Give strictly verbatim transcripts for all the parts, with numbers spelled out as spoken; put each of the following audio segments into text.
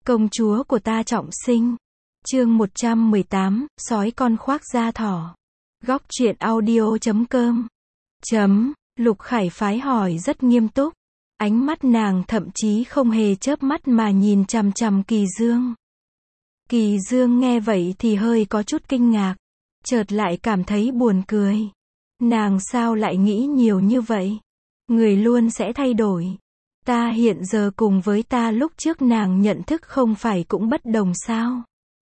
Công chúa của ta trọng sinh. Chương một trăm mười tám, sói con khoác da thỏ. Góc truyện audio chấm com. Chấm, Lục Khải Phái hỏi rất nghiêm túc. Ánh mắt nàng thậm chí không hề chớp mắt mà nhìn chằm chằm Kỳ Dương. Kỳ Dương nghe vậy thì hơi có chút kinh ngạc, chợt lại cảm thấy buồn cười. Nàng sao lại nghĩ nhiều như vậy? Người luôn sẽ thay đổi. Ta hiện giờ cùng với ta lúc trước nàng nhận thức không phải cũng bất đồng sao?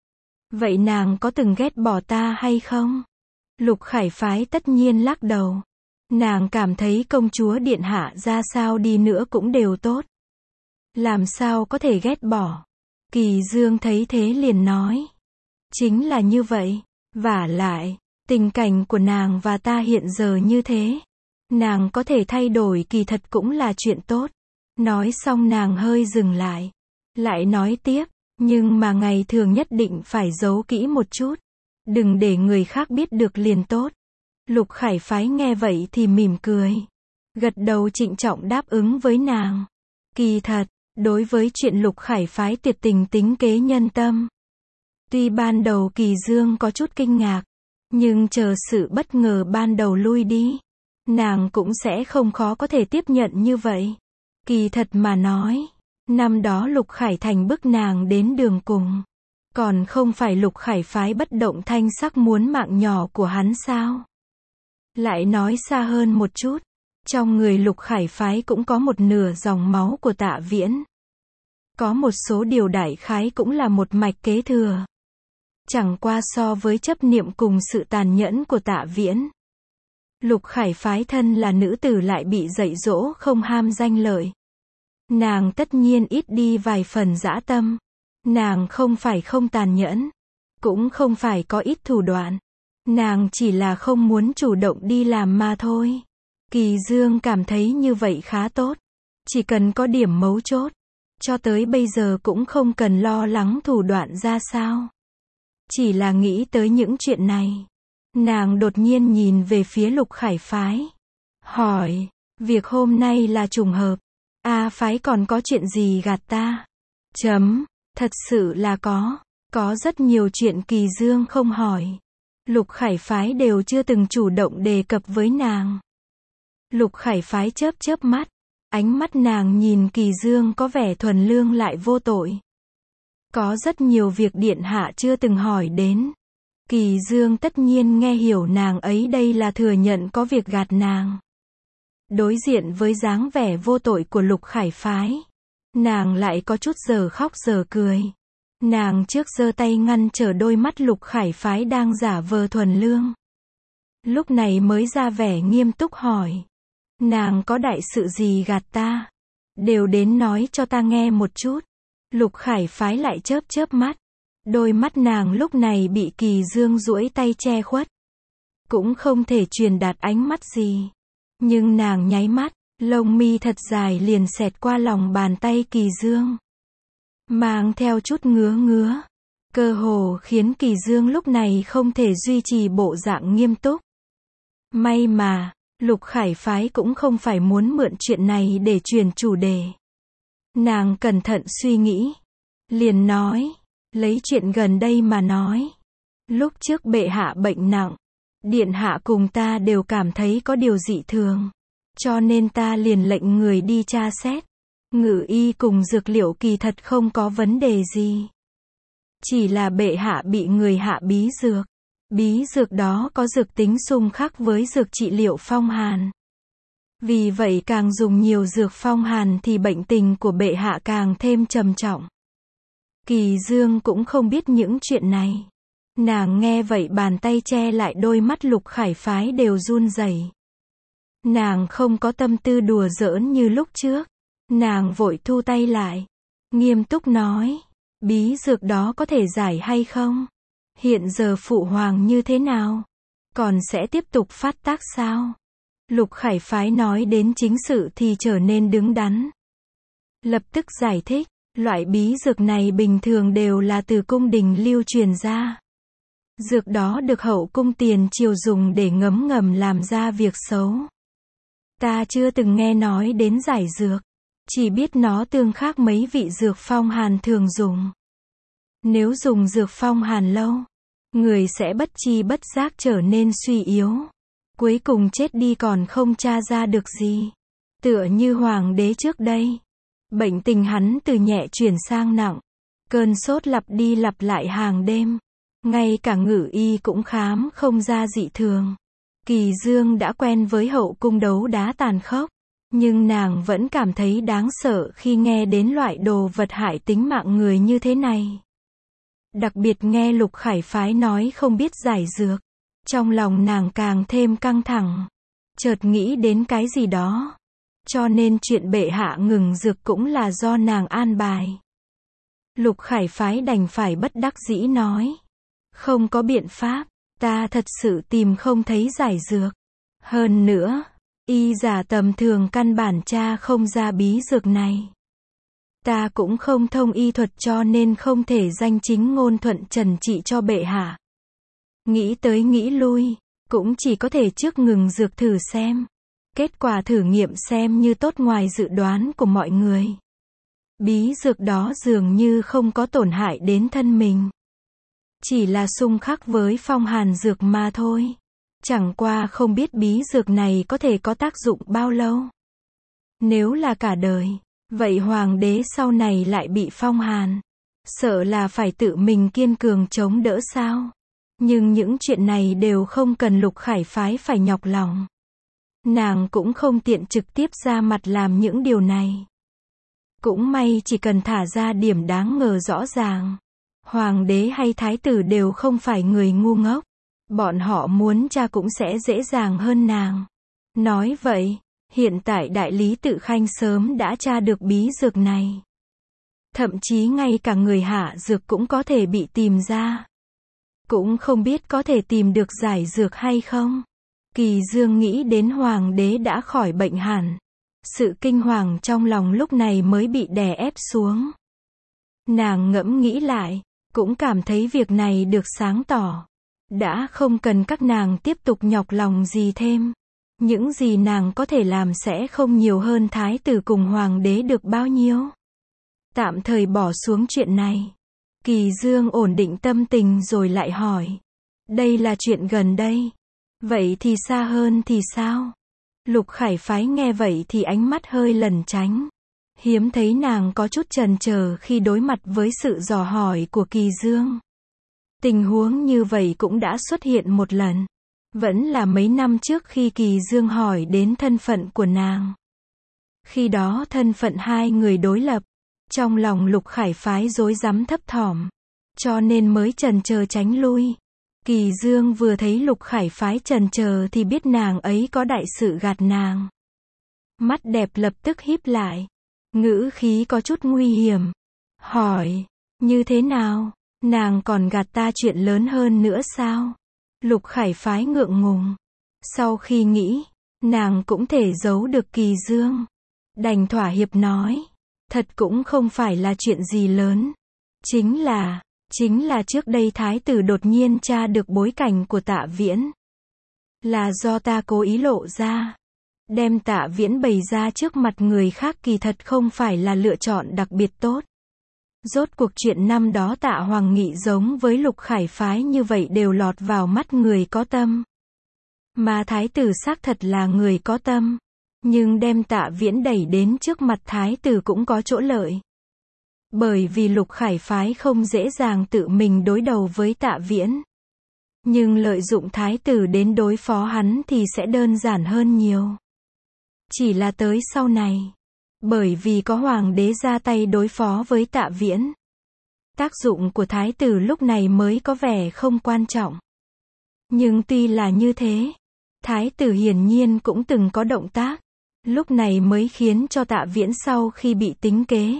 Vậy nàng có từng ghét bỏ ta hay không? Lục Khải Phái tất nhiên lắc đầu. Nàng cảm thấy công chúa điện hạ ra sao đi nữa cũng đều tốt. Làm sao có thể ghét bỏ? Kỳ Dương thấy thế liền nói. Chính là như vậy. Vả lại, tình cảnh của nàng và ta hiện giờ như thế. Nàng có thể thay đổi kỳ thật cũng là chuyện tốt. Nói xong nàng hơi dừng lại. Lại nói tiếp, nhưng mà ngày thường nhất định phải giấu kỹ một chút. Đừng để người khác biết được liền tốt. Lục Khải Phái nghe vậy thì mỉm cười. Gật đầu trịnh trọng đáp ứng với nàng. Kỳ thật, đối với chuyện Lục Khải Phái tuyệt tình tính kế nhân tâm. Tuy ban đầu Kỳ Dương có chút kinh ngạc, nhưng chờ sự bất ngờ ban đầu lui đi, nàng cũng sẽ không khó có thể tiếp nhận như vậy. Kỳ thật mà nói, năm đó Lục Khải Thành bức nàng đến đường cùng. Còn không phải Lục Khải Phái bất động thanh sắc muốn mạng nhỏ của hắn sao? Lại nói xa hơn một chút, trong người Lục Khải Phái cũng có một nửa dòng máu của Tạ Viễn. Có một số điều đại khái cũng là một mạch kế thừa. Chẳng qua so với chấp niệm cùng sự tàn nhẫn của Tạ Viễn. Lục Khải Phái thân là nữ tử lại bị dạy dỗ không ham danh lợi. Nàng tất nhiên ít đi vài phần dã tâm. Nàng không phải không tàn nhẫn, cũng không phải có ít thủ đoạn. Nàng chỉ là không muốn chủ động đi làm mà thôi. Kỳ Dương cảm thấy như vậy khá tốt. Chỉ cần có điểm mấu chốt. Cho tới bây giờ cũng không cần lo lắng thủ đoạn ra sao. Chỉ là nghĩ tới những chuyện này. Nàng đột nhiên nhìn về phía Lục Khải Phái. Hỏi, việc hôm nay là trùng hợp. A Phái còn có chuyện gì gạt ta? Chấm, thật sự là có. Có rất nhiều chuyện Kỳ Dương không hỏi. Lục Khải Phái đều chưa từng chủ động đề cập với nàng. Lục Khải Phái chớp chớp mắt. Ánh mắt nàng nhìn Kỳ Dương có vẻ thuần lương lại vô tội. Có rất nhiều việc điện hạ chưa từng hỏi đến. Kỳ Dương tất nhiên nghe hiểu nàng ấy đây là thừa nhận có việc gạt nàng. Đối diện với dáng vẻ vô tội của Lục Khải Phái, nàng lại có chút giờ khóc giờ cười. Nàng trước giơ tay ngăn trở đôi mắt Lục Khải Phái đang giả vờ thuần lương. Lúc này mới ra vẻ nghiêm túc hỏi. Nàng có đại sự gì gạt ta? Đều đến nói cho ta nghe một chút. Lục Khải Phái lại chớp chớp mắt. Đôi mắt nàng lúc này bị Kỳ Dương duỗi tay che khuất. Cũng không thể truyền đạt ánh mắt gì. Nhưng nàng nháy mắt, lông mi thật dài liền xẹt qua lòng bàn tay Kỳ Dương. Mang theo chút ngứa ngứa. Cơ hồ khiến Kỳ Dương lúc này không thể duy trì bộ dạng nghiêm túc. May mà, Lục Khải Phái cũng không phải muốn mượn chuyện này để truyền chủ đề. Nàng cẩn thận suy nghĩ. Liền nói, lấy chuyện gần đây mà nói. Lúc trước bệ hạ bệnh nặng. Điện hạ cùng ta đều cảm thấy có điều dị thường. Cho nên ta liền lệnh người đi tra xét. Ngự y cùng dược liệu kỳ thật không có vấn đề gì. Chỉ là bệ hạ bị người hạ bí dược. Bí dược đó có dược tính xung khắc với dược trị liệu phong hàn. Vì vậy càng dùng nhiều dược phong hàn thì bệnh tình của bệ hạ càng thêm trầm trọng. Kỳ Dương cũng không biết những chuyện này. Nàng nghe vậy bàn tay che lại đôi mắt Lục Khải Phái đều run rẩy. Nàng không có tâm tư đùa giỡn như lúc trước. Nàng vội thu tay lại. Nghiêm túc nói. Bí dược đó có thể giải hay không? Hiện giờ phụ hoàng như thế nào? Còn sẽ tiếp tục phát tác sao? Lục Khải Phái nói đến chính sự thì trở nên đứng đắn. Lập tức giải thích. Loại bí dược này bình thường đều là từ cung đình lưu truyền ra. Dược đó được hậu cung tiền triều dùng để ngấm ngầm làm ra việc xấu. Ta chưa từng nghe nói đến giải dược. chỉ biết nó tương khác mấy vị dược phong hàn thường dùng. Nếu dùng dược phong hàn lâu, người sẽ bất chi bất giác trở nên suy yếu, cuối cùng chết đi còn không tra ra được gì. Tựa như hoàng đế trước đây, bệnh tình hắn từ nhẹ chuyển sang nặng, cơn sốt lặp đi lặp lại hàng đêm, ngay cả ngự y cũng khám không ra dị thường. Kỳ Dương đã quen với hậu cung đấu đá tàn khốc, nhưng nàng vẫn cảm thấy đáng sợ khi nghe đến loại đồ vật hại tính mạng người như thế này. Đặc biệt nghe Lục Khải Phái nói không biết giải dược, trong lòng nàng càng thêm căng thẳng, chợt nghĩ đến cái gì đó. Cho nên chuyện bệ hạ ngừng dược cũng là do nàng an bài. Lục Khải Phái đành phải bất đắc dĩ nói. Không có biện pháp, ta thật sự tìm không thấy giải dược. Hơn nữa, y giả tầm thường căn bản tra không ra bí dược này. Ta cũng không thông y thuật cho nên không thể danh chính ngôn thuận trần trị cho bệ hạ. Nghĩ tới nghĩ lui, cũng chỉ có thể trước ngừng dược thử xem. Kết quả thử nghiệm xem như tốt ngoài dự đoán của mọi người. Bí dược đó dường như không có tổn hại đến thân mình. Chỉ là xung khắc với phong hàn dược mà thôi. Chẳng qua không biết bí dược này có thể có tác dụng bao lâu. Nếu là cả đời, vậy hoàng đế sau này lại bị phong hàn. Sợ là phải tự mình kiên cường chống đỡ sao. Nhưng những chuyện này đều không cần Lục Khải Phái phải nhọc lòng. Nàng cũng không tiện trực tiếp ra mặt làm những điều này. Cũng may chỉ cần thả ra điểm đáng ngờ rõ ràng. Hoàng đế hay thái tử đều không phải người ngu ngốc. Bọn họ muốn tra cũng sẽ dễ dàng hơn nàng. Nói vậy, hiện tại đại lý Tự Khanh sớm đã tra được bí dược này. Thậm chí ngay cả người hạ dược cũng có thể bị tìm ra. Cũng không biết có thể tìm được giải dược hay không. Kỳ Dương nghĩ đến hoàng đế đã khỏi bệnh hẳn. Sự kinh hoàng trong lòng lúc này mới bị đè ép xuống. Nàng ngẫm nghĩ lại, cũng cảm thấy việc này được sáng tỏ. Đã không cần các nàng tiếp tục nhọc lòng gì thêm. Những gì nàng có thể làm sẽ không nhiều hơn thái tử cùng hoàng đế được bao nhiêu. Tạm thời bỏ xuống chuyện này. Kỳ Dương ổn định tâm tình rồi lại hỏi. Đây là chuyện gần đây. Vậy thì xa hơn thì sao? Lục Khải Phái nghe vậy thì ánh mắt hơi lẩn tránh. Hiếm thấy nàng có chút chần chờ khi đối mặt với sự dò hỏi của Kỳ Dương. Tình huống như vậy cũng đã xuất hiện một lần. Vẫn là mấy năm trước khi Kỳ Dương hỏi đến thân phận của nàng. Khi đó thân phận hai người đối lập. Trong lòng Lục Khải Phái rối rắm thấp thỏm. Cho nên mới chần chờ tránh lui. Kỳ Dương vừa thấy Lục Khải Phái chần chờ thì biết nàng ấy có đại sự gạt nàng. Mắt đẹp lập tức híp lại. Ngữ khí có chút nguy hiểm. Hỏi, như thế nào? Nàng còn gạt ta chuyện lớn hơn nữa sao? Lục Khải Phái ngượng ngùng. Sau khi nghĩ, nàng cũng thể giấu được Kỳ Dương. Đành thỏa hiệp nói. Thật cũng không phải là chuyện gì lớn. Chính là, chính là trước đây thái tử đột nhiên tra được bối cảnh của Tạ Viễn. Là do ta cố ý lộ ra. Đem Tạ Viễn bày ra trước mặt người khác kỳ thật không phải là lựa chọn đặc biệt tốt. Rốt cuộc chuyện năm đó Tạ Hoàng Nghị giống với Lục Khải Phái như vậy đều lọt vào mắt người có tâm. Mà thái tử xác thật là người có tâm. Nhưng đem Tạ Viễn đẩy đến trước mặt thái tử cũng có chỗ lợi. Bởi vì Lục Khải Phái không dễ dàng tự mình đối đầu với Tạ Viễn. Nhưng lợi dụng thái tử đến đối phó hắn thì sẽ đơn giản hơn nhiều. Chỉ là tới sau này. Bởi vì có hoàng đế ra tay đối phó với Tạ Viễn. Tác dụng của thái tử lúc này mới có vẻ không quan trọng. Nhưng tuy là như thế, thái tử hiển nhiên cũng từng có động tác. Lúc này mới khiến cho Tạ Viễn sau khi bị tính kế.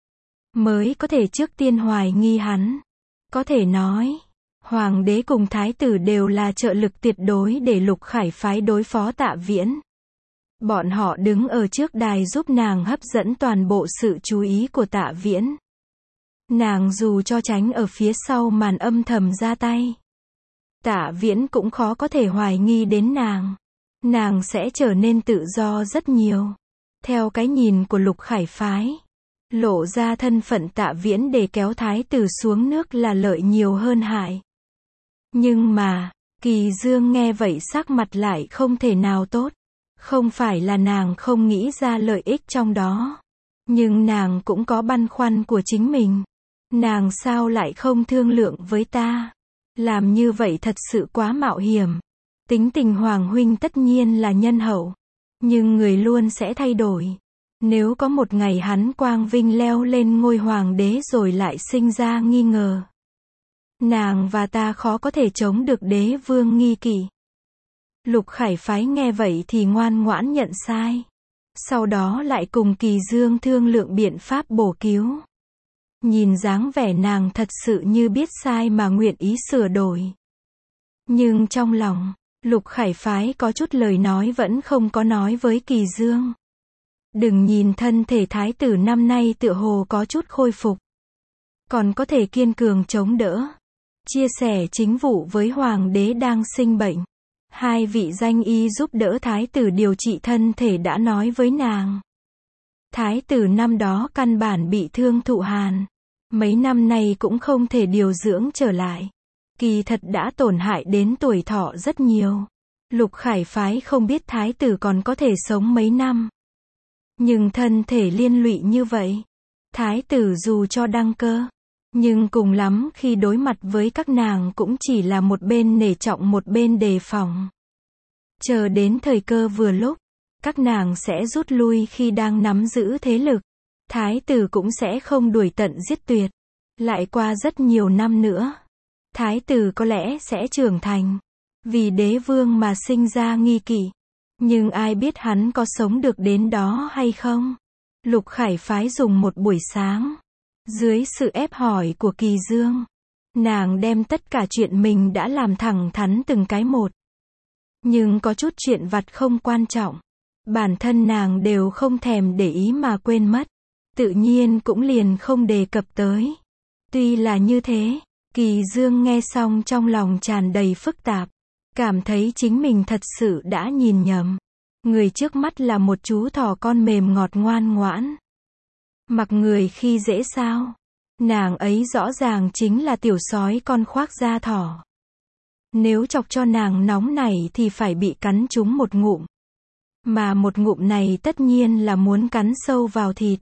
Mới có thể trước tiên hoài nghi hắn. Có thể nói, hoàng đế cùng thái tử đều là trợ lực tuyệt đối để Lục Khải Phái đối phó Tạ Viễn. Bọn họ đứng ở trước đài giúp nàng hấp dẫn toàn bộ sự chú ý của Tạ Viễn. Nàng dù cho tránh ở phía sau màn âm thầm ra tay. Tạ Viễn cũng khó có thể hoài nghi đến nàng. Nàng sẽ trở nên tự do rất nhiều. Theo cái nhìn của Lục Khải Phái, lộ ra thân phận Tạ Viễn để kéo thái tử xuống nước là lợi nhiều hơn hại. Nhưng mà, Kỳ Dương nghe vậy sắc mặt lại không thể nào tốt. Không phải là nàng không nghĩ ra lợi ích trong đó. Nhưng nàng cũng có băn khoăn của chính mình. Nàng sao lại không thương lượng với ta? Làm như vậy thật sự quá mạo hiểm. Tính tình Hoàng huynh tất nhiên là nhân hậu. Nhưng người luôn sẽ thay đổi. Nếu có một ngày hắn quang vinh leo lên ngôi hoàng đế rồi lại sinh ra nghi ngờ. Nàng và ta khó có thể chống được đế vương nghi kỵ. Lục Khải Phái nghe vậy thì ngoan ngoãn nhận sai. Sau đó lại cùng Kỳ Dương thương lượng biện pháp bổ cứu. Nhìn dáng vẻ nàng thật sự như biết sai mà nguyện ý sửa đổi. Nhưng trong lòng, Lục Khải Phái có chút lời nói vẫn không có nói với Kỳ Dương. Đừng nhìn thân thể thái tử năm nay tựa hồ có chút khôi phục. Còn có thể kiên cường chống đỡ. Chia sẻ chính vụ với hoàng đế đang sinh bệnh. Hai vị danh y giúp đỡ thái tử điều trị thân thể đã nói với nàng. Thái tử năm đó căn bản bị thương thụ hàn. Mấy năm nay cũng không thể điều dưỡng trở lại. Kỳ thật đã tổn hại đến tuổi thọ rất nhiều. Lục Khải Phái không biết thái tử còn có thể sống mấy năm. Nhưng thân thể liên lụy như vậy. Thái tử dù cho đăng cơ. Nhưng cùng lắm khi đối mặt với các nàng cũng chỉ là một bên nể trọng một bên đề phòng. Chờ đến thời cơ vừa lúc, các nàng sẽ rút lui khi đang nắm giữ thế lực. Thái tử cũng sẽ không đuổi tận giết tuyệt. Lại qua rất nhiều năm nữa, thái tử có lẽ sẽ trưởng thành. Vì đế vương mà sinh ra nghi kỵ. Nhưng ai biết hắn có sống được đến đó hay không? Lục Khải Phái dùng một buổi sáng. Dưới sự ép hỏi của Kỳ Dương, nàng đem tất cả chuyện mình đã làm thẳng thắn từng cái một. Nhưng có chút chuyện vặt không quan trọng. Bản thân nàng đều không thèm để ý mà quên mất. Tự nhiên cũng liền không đề cập tới. Tuy là như thế, Kỳ Dương nghe xong trong lòng tràn đầy phức tạp. Cảm thấy chính mình thật sự đã nhìn nhầm. Người trước mắt là một chú thỏ con mềm ngọt ngoan ngoãn. Mặc người khi dễ sao? Nàng ấy rõ ràng chính là tiểu sói con khoác da thỏ. Nếu chọc cho nàng nóng nảy thì phải bị cắn trúng một ngụm. Mà một ngụm này tất nhiên là muốn cắn sâu vào thịt.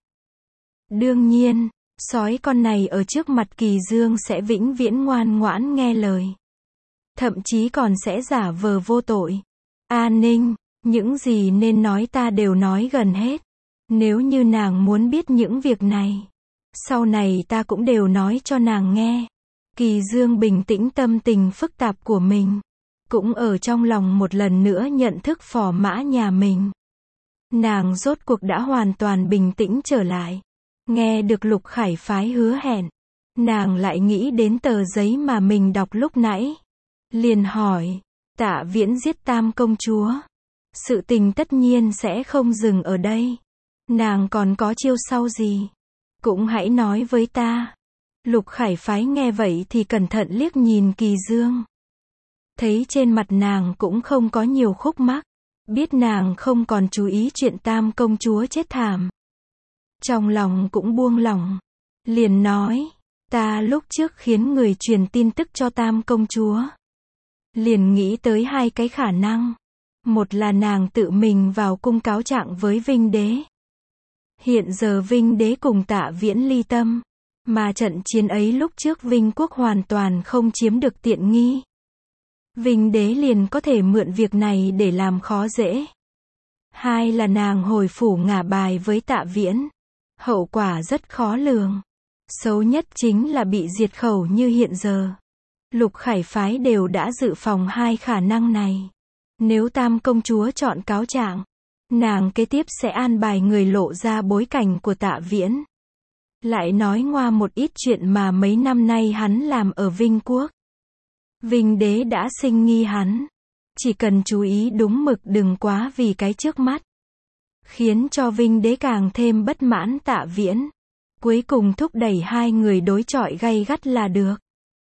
Đương nhiên, sói con này ở trước mặt Kỳ Dương sẽ vĩnh viễn ngoan ngoãn nghe lời. Thậm chí còn sẽ giả vờ vô tội. A Ninh, những gì nên nói ta đều nói gần hết. Nếu như nàng muốn biết những việc này, sau này ta cũng đều nói cho nàng nghe. Kỳ Dương bình tĩnh tâm tình phức tạp của mình. Cũng ở trong lòng một lần nữa nhận thức phò mã nhà mình. Nàng rốt cuộc đã hoàn toàn bình tĩnh trở lại. Nghe được Lục Khải Phái hứa hẹn. Nàng lại nghĩ đến tờ giấy mà mình đọc lúc nãy. Liền hỏi, Tạ Viễn giết Tam công chúa. Sự tình tất nhiên sẽ không dừng ở đây. Nàng còn có chiêu sau gì? Cũng hãy nói với ta. Lục Khải Phái nghe vậy thì cẩn thận liếc nhìn Kỳ Dương. Thấy trên mặt nàng cũng không có nhiều khúc mắc. Biết nàng không còn chú ý chuyện Tam công chúa chết thảm. Trong lòng cũng buông lỏng. Liền nói, ta lúc trước khiến người truyền tin tức cho Tam công chúa. Liền nghĩ tới hai cái khả năng. Một là nàng tự mình vào cung cáo trạng với Vinh Đế. Hiện giờ Vinh Đế cùng Tạ Viễn ly tâm. Mà trận chiến ấy lúc trước Vinh Quốc hoàn toàn không chiếm được tiện nghi. Vinh Đế liền có thể mượn việc này để làm khó dễ. Hai là nàng hồi phủ ngả bài với Tạ Viễn. Hậu quả rất khó lường. Xấu nhất chính là bị diệt khẩu như hiện giờ. Lục Khải Phái đều đã dự phòng hai khả năng này. Nếu Tam công chúa chọn cáo trạng, nàng kế tiếp sẽ an bài người lộ ra bối cảnh của Tạ Viễn. Lại nói ngoa một ít chuyện mà mấy năm nay hắn làm ở Vinh Quốc. Vinh Đế đã sinh nghi hắn. Chỉ cần chú ý đúng mực đừng quá vì cái trước mắt. Khiến cho Vinh Đế càng thêm bất mãn Tạ Viễn. Cuối cùng thúc đẩy hai người đối chọi gay gắt là được.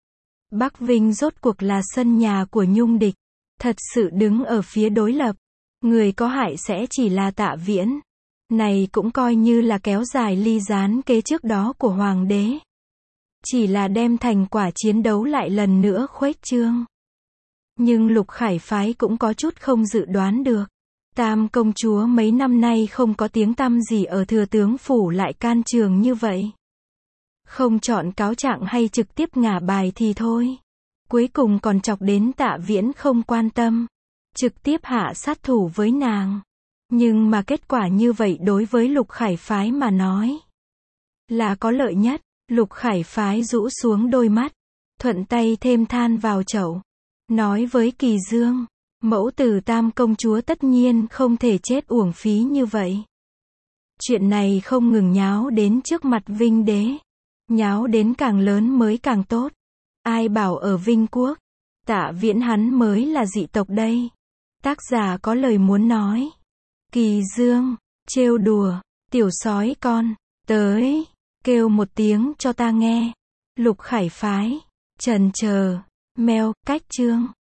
Bắc Vinh rốt cuộc là sân nhà của Nhung địch. Thật sự đứng ở phía đối lập. Người có hại sẽ chỉ là Tạ Viễn. Này cũng coi như là kéo dài ly gián kế trước đó của hoàng đế. Chỉ là đem thành quả chiến đấu lại lần nữa khuếch trương. Nhưng Lục Khải phái cũng có chút không dự đoán được. Tam công chúa mấy năm nay không có tiếng tăm gì ở thừa tướng phủ lại can trường như vậy. Không chọn cáo trạng hay trực tiếp ngả bài thì thôi. Cuối cùng còn chọc đến Tạ Viễn không quan tâm. Trực tiếp hạ sát thủ với nàng. Nhưng mà kết quả như vậy đối với Lục Khải phái mà nói là có lợi nhất. Lục Khải phái rũ xuống đôi mắt. Thuận tay thêm than vào chậu. Nói với Kỳ Dương. Mẫu tử Tam công chúa tất nhiên không thể chết uổng phí như vậy. Chuyện này không ngừng nháo đến trước mặt Vinh Đế. Nháo đến càng lớn mới càng tốt. Ai bảo ở Vinh Quốc, Tạ Viễn hắn mới là dị tộc đây. Tác giả có lời muốn nói. Kỳ Dương, trêu đùa, tiểu sói con, tới, kêu một tiếng cho ta nghe. Lục Khải phái, trần chờ, meo, cách chương.